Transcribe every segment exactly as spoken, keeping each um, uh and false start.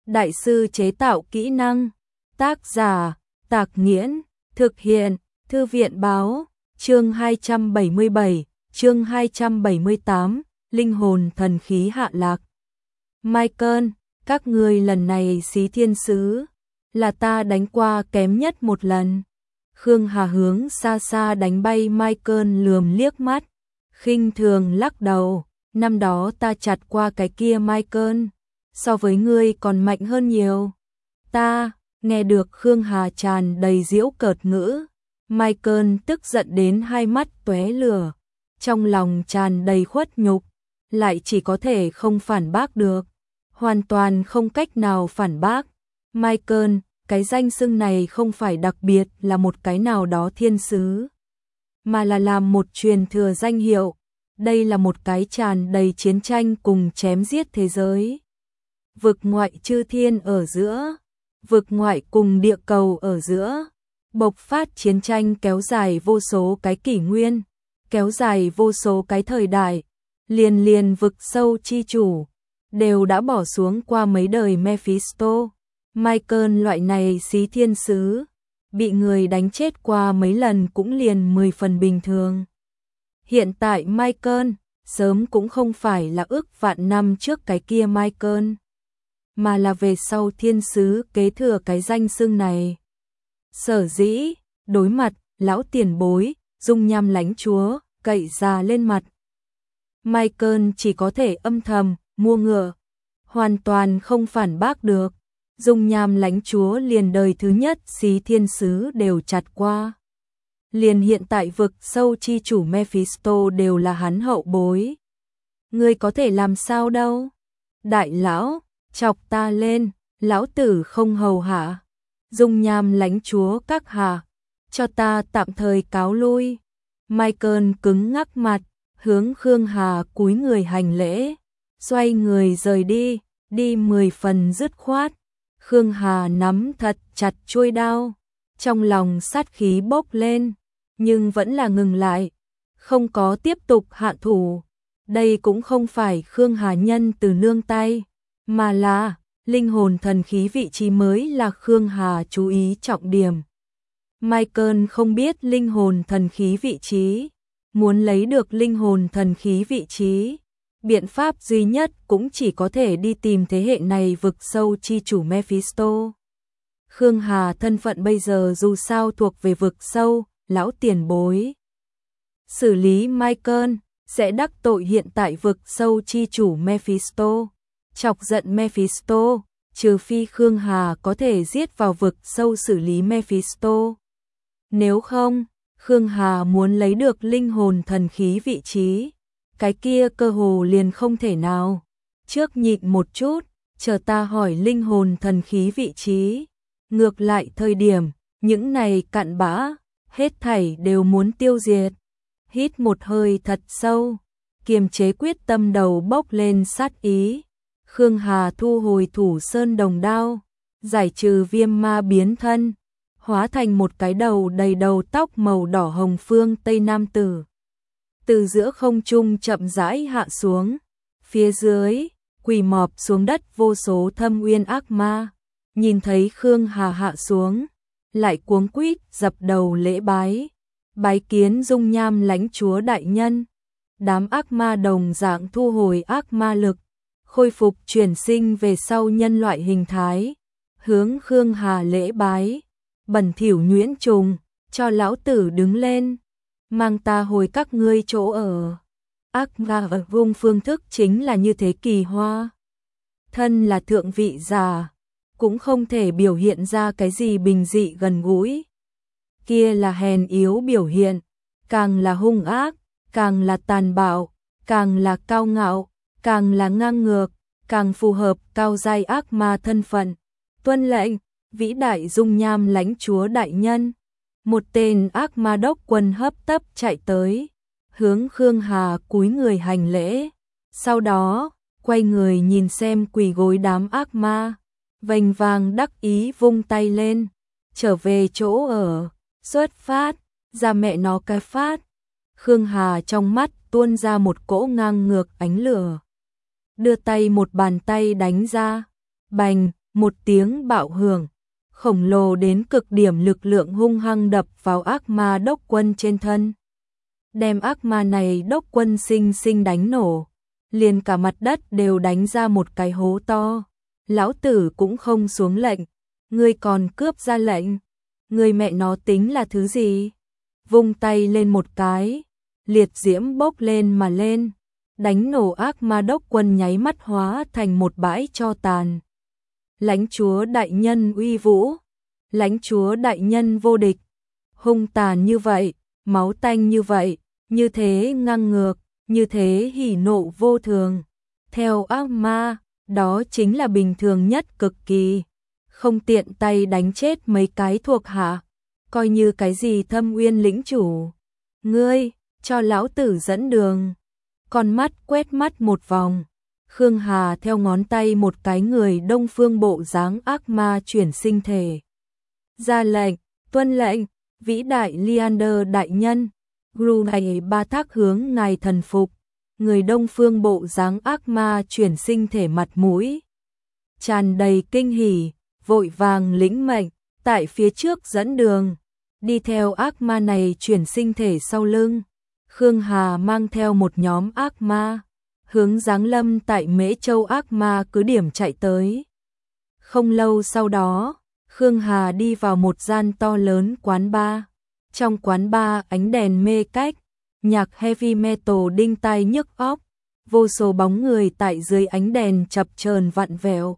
Đại sư chế tạo kỹ năng. Tác giả Tạc Nghiễn. Thực hiện Thư viện Báo. Chương hai trăm bảy mươi bảy, chương hai trăm bảy mươi tám, linh hồn thần khí hạ lạc. Michael, các ngươi lần này xí thiên sứ, là ta đánh qua kém nhất một lần. Khương Hà hướng xa xa đánh bay Michael lườm liếc mắt, khinh thường lắc đầu, năm đó ta chặt qua cái kia Michael, so với ngươi còn mạnh hơn nhiều. Ta, nghe được Khương Hà tràn đầy giễu cợt ngữ, Michael tức giận đến hai mắt tóe lửa, trong lòng tràn đầy khuất nhục, lại chỉ có thể không phản bác được, hoàn toàn không cách nào phản bác. Michael, cái danh xưng này không phải đặc biệt là một cái nào đó thiên sứ, mà là làm một truyền thừa danh hiệu. Đây là một cái tràn đầy chiến tranh cùng chém giết thế giới. Vực ngoại chư thiên ở giữa, vực ngoại cùng địa cầu ở giữa, bộc phát chiến tranh kéo dài vô số cái kỷ nguyên, kéo dài vô số cái thời đại, liền liền vực sâu chi chủ, đều đã bỏ xuống qua mấy đời Mephisto. Michael loại này xí thiên sứ, bị người đánh chết qua mấy lần cũng liền mười phần bình thường. Hiện tại Michael, sớm cũng không phải là ước vạn năm trước cái kia Michael, mà là về sau thiên sứ kế thừa cái danh xưng này. Sở dĩ, đối mặt, lão tiền bối, dung nham lãnh chúa, cậy già lên mặt. Michael chỉ có thể âm thầm, mua ngựa, hoàn toàn không phản bác được. Dung nham lãnh chúa liền đời thứ nhất xí thiên sứ đều chặt qua. Liền hiện tại vực sâu chi chủ Mephisto đều là hắn hậu bối. Ngươi có thể làm sao đâu? Đại lão, chọc ta lên, lão tử không hầu hạ. Dung nham lãnh chúa các hạ, cho ta tạm thời cáo lui. Michael cứng ngắc mặt, hướng Khương Hà cúi người hành lễ, xoay người rời đi, đi mười phần dứt khoát. Khương Hà nắm thật chặt chuôi đao, trong lòng sát khí bốc lên, nhưng vẫn là ngừng lại, không có tiếp tục hạ thủ. Đây cũng không phải Khương Hà nhân từ nương tay, mà là linh hồn thần khí vị trí mới là Khương Hà chú ý trọng điểm. Michael không biết linh hồn thần khí vị trí, muốn lấy được linh hồn thần khí vị trí, biện pháp duy nhất cũng chỉ có thể đi tìm thế hệ này vực sâu chi chủ Mephisto. Khương Hà thân phận bây giờ dù sao thuộc về vực sâu, lão tiền bối. Xử lý Michael sẽ đắc tội hiện tại vực sâu chi chủ Mephisto, chọc giận Mephisto, trừ phi Khương Hà có thể giết vào vực sâu xử lý Mephisto. Nếu không, Khương Hà muốn lấy được linh hồn thần khí vị trí, cái kia cơ hồ liền không thể nào. Trước nhịn một chút, chờ ta hỏi linh hồn thần khí vị trí. Ngược lại thời điểm, những này cặn bã, hết thảy đều muốn tiêu diệt. Hít một hơi thật sâu, kiềm chế quyết tâm đầu bốc lên sát ý. Khương Hà thu hồi thủ sơn đồng đao, giải trừ viêm ma biến thân, hóa thành một cái đầu đầy đầu tóc màu đỏ hồng phương Tây Nam tử. Từ giữa không trung chậm rãi hạ xuống, phía dưới, quỳ mọp xuống đất vô số thâm uyên ác ma, nhìn thấy Khương Hà hạ xuống, lại cuống quýt dập đầu lễ bái, bái kiến dung nham lãnh chúa đại nhân. Đám ác ma đồng dạng thu hồi ác ma lực, khôi phục chuyển sinh về sau nhân loại hình thái, hướng Khương Hà lễ bái, bẩn thỉu nhuyễn trùng, cho lão tử đứng lên, mang ta hồi các ngươi chỗ ở. Ác ma ở vùng phương thức chính là như thế kỳ hoa. Thân là thượng vị giả, cũng không thể biểu hiện ra cái gì bình dị gần gũi. Kia là hèn yếu biểu hiện, càng là hung ác, càng là tàn bạo, càng là cao ngạo, càng là ngang ngược, càng phù hợp cao giai ác ma thân phận. Tuân lệnh, vĩ đại dung nham lãnh chúa đại nhân. Một tên ác ma đốc quân hấp tấp chạy tới, hướng Khương Hà cúi người hành lễ, sau đó quay người nhìn xem quỳ gối đám ác ma, vênh vang đắc ý vung tay lên, trở về chỗ ở, xuất phát, ra mẹ nó cái phát. Khương Hà trong mắt tuôn ra một cỗ ngang ngược ánh lửa, đưa tay một bàn tay đánh ra, bành, một tiếng bạo hưởng, khổng lồ đến cực điểm lực lượng hung hăng đập vào ác ma đốc quân trên thân. Đem ác ma này đốc quân sinh sinh đánh nổ, liền cả mặt đất đều đánh ra một cái hố to. Lão tử cũng không xuống lệnh, ngươi còn cướp ra lệnh, ngươi mẹ nó tính là thứ gì? Vung tay lên một cái, liệt diễm bốc lên mà lên, đánh nổ ác ma đốc quân nháy mắt hóa thành một bãi tro tàn. Lãnh chúa đại nhân uy vũ, lãnh chúa đại nhân vô địch, hung tàn như vậy, máu tanh như vậy, như thế ngang ngược, như thế hỉ nộ vô thường. Theo ác ma, đó chính là bình thường nhất cực kỳ, không tiện tay đánh chết mấy cái thuộc hạ, coi như cái gì Thâm Uyên lĩnh chủ. Ngươi, cho lão tử dẫn đường. Con mắt quét mắt một vòng, Khương Hà theo ngón tay một cái người Đông Phương bộ dáng ác ma chuyển sinh thể. Ra lệnh, tuân lệnh, vĩ đại Leander đại nhân, Gru này ba thác hướng ngài thần phục. Người Đông Phương bộ dáng ác ma chuyển sinh thể mặt mũi tràn đầy kinh hỉ, vội vàng lĩnh mệnh, tại phía trước dẫn đường, đi theo ác ma này chuyển sinh thể sau lưng. Khương Hà mang theo một nhóm ác ma, hướng giáng lâm tại Mễ Châu ác ma cứ điểm chạy tới. Không lâu sau đó, Khương Hà đi vào một gian to lớn quán bar. Trong quán bar ánh đèn mê cách, nhạc heavy metal đinh tai nhức óc, vô số bóng người tại dưới ánh đèn chập chờn vặn vẹo,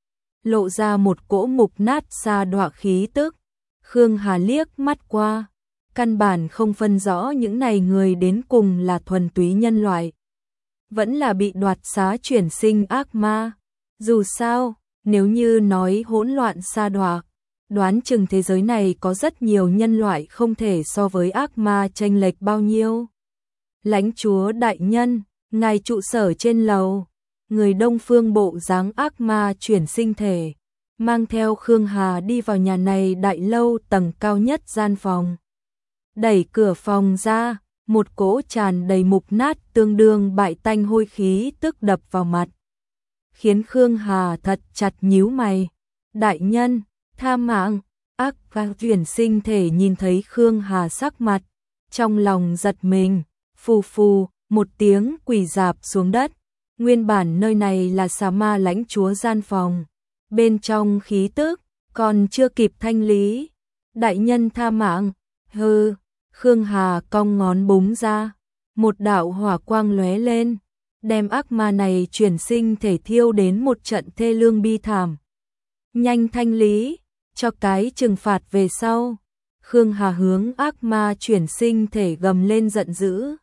lộ ra một cỗ mục nát xa đọa khí tức. Khương Hà liếc mắt qua, căn bản không phân rõ những này người đến cùng là thuần túy nhân loại, vẫn là bị đoạt xá chuyển sinh ác ma. Dù sao, nếu như nói hỗn loạn sa đọa, đoán chừng thế giới này có rất nhiều nhân loại không thể so với ác ma chênh lệch bao nhiêu. Lãnh chúa đại nhân, ngài trụ sở trên lầu. Người Đông Phương bộ dáng ác ma chuyển sinh thể, mang theo Khương Hà đi vào nhà này đại lâu tầng cao nhất gian phòng. Đẩy cửa phòng ra, một cỗ tràn đầy mục nát tương đương bại tanh hôi khí tức đập vào mặt, khiến Khương Hà thật chặt nhíu mày. Đại nhân, tha mạng. Ác ma chuyển sinh thể nhìn thấy Khương Hà sắc mặt, trong lòng giật mình, phù phù, một tiếng quỳ rạp xuống đất. Nguyên bản nơi này là xà ma lãnh chúa gian phòng, bên trong khí tức còn chưa kịp thanh lý. Đại nhân tha mạng. Hừ. Khương Hà cong ngón búng ra, một đạo hỏa quang lóe lên, đem ác ma này chuyển sinh thể thiêu đến một trận thê lương bi thảm. Nhanh thanh lý, cho cái trừng phạt về sau. Khương Hà hướng ác ma chuyển sinh thể gầm lên giận dữ.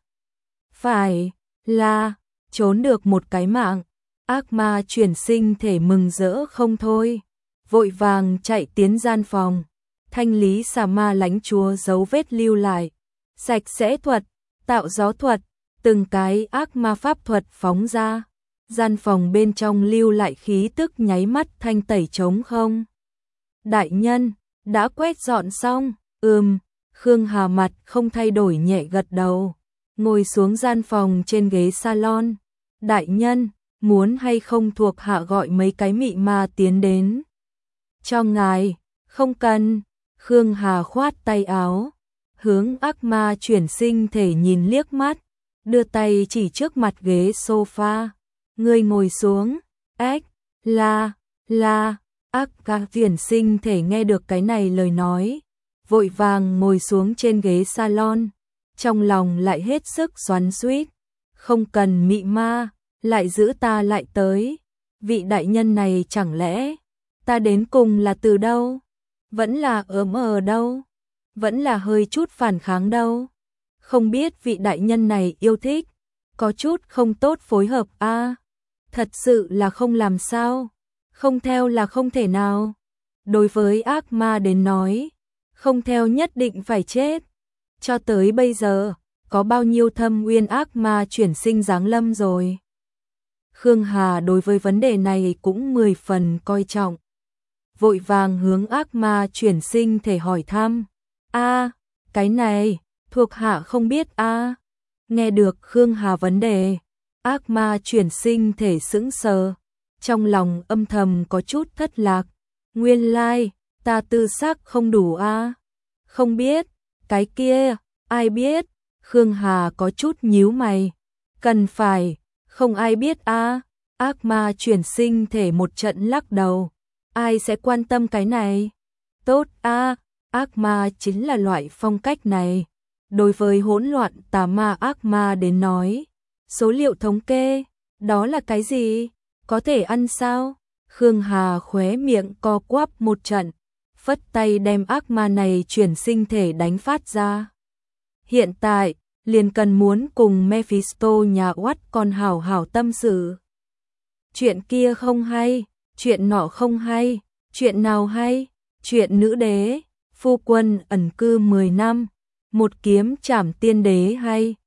Phải là trốn được một cái mạng. Ác ma chuyển sinh thể mừng rỡ không thôi, vội vàng chạy tiến gian phòng, thanh lý xà ma lãnh chúa dấu vết lưu lại, sạch sẽ thuật, tạo gió thuật, từng cái ác ma pháp thuật phóng ra. Gian phòng bên trong lưu lại khí tức nháy mắt thanh tẩy trống không. Đại nhân, đã quét dọn xong. Ừm. Khương Hà mặt không thay đổi nhẹ gật đầu, ngồi xuống gian phòng trên ghế salon. Đại nhân, muốn hay không thuộc hạ gọi mấy cái mị ma tiến đến cho ngài? Không cần. Khương Hà khoát tay áo, hướng ác ma chuyển sinh thể nhìn liếc mắt, đưa tay chỉ trước mặt ghế sofa. Ngươi ngồi xuống. Ếch, là, là. Ác ma chuyển sinh thể nghe được cái này lời nói, vội vàng ngồi xuống trên ghế salon, trong lòng lại hết sức xoắn xuýt. Không cần mị ma, lại giữ ta lại tới. Vị đại nhân này chẳng lẽ ta đến cùng là từ đâu? Vẫn là ớm ở đâu? Vẫn là hơi chút phản kháng đâu? Không biết vị đại nhân này yêu thích, có chút không tốt phối hợp a. À, thật sự là không làm sao, không theo là không thể nào. Đối với ác ma đến nói, không theo nhất định phải chết. Cho tới bây giờ, có bao nhiêu Thâm Uyên ác ma chuyển sinh giáng lâm rồi? Khương Hà đối với vấn đề này cũng mười phần coi trọng, vội vàng hướng ác ma chuyển sinh thể hỏi thăm. A, cái này, thuộc hạ không biết a. À. Nghe được Khương Hà vấn đề, ác ma chuyển sinh thể sững sờ, trong lòng âm thầm có chút thất lạc. Nguyên lai, like, ta tư xác không đủ a. À? Không biết, cái kia, ai biết? Khương Hà có chút nhíu mày. Cần phải, không ai biết a. À? Ác ma chuyển sinh thể một trận lắc đầu. Ai sẽ quan tâm cái này? Tốt a, à, ác ma chính là loại phong cách này. Đối với hỗn loạn tà ma ác ma đến nói, số liệu thống kê, đó là cái gì? Có thể ăn sao? Khương Hà khóe miệng co quắp một trận, phất tay đem ác ma này chuyển sinh thể đánh phát ra. Hiện tại, liền cần muốn cùng Mephisto nhà oắt con hảo hảo tâm sự. Chuyện kia không hay, chuyện nọ không hay, chuyện nào hay? Chuyện nữ đế, phu quân ẩn cư mười năm, một kiếm trảm tiên đế hay?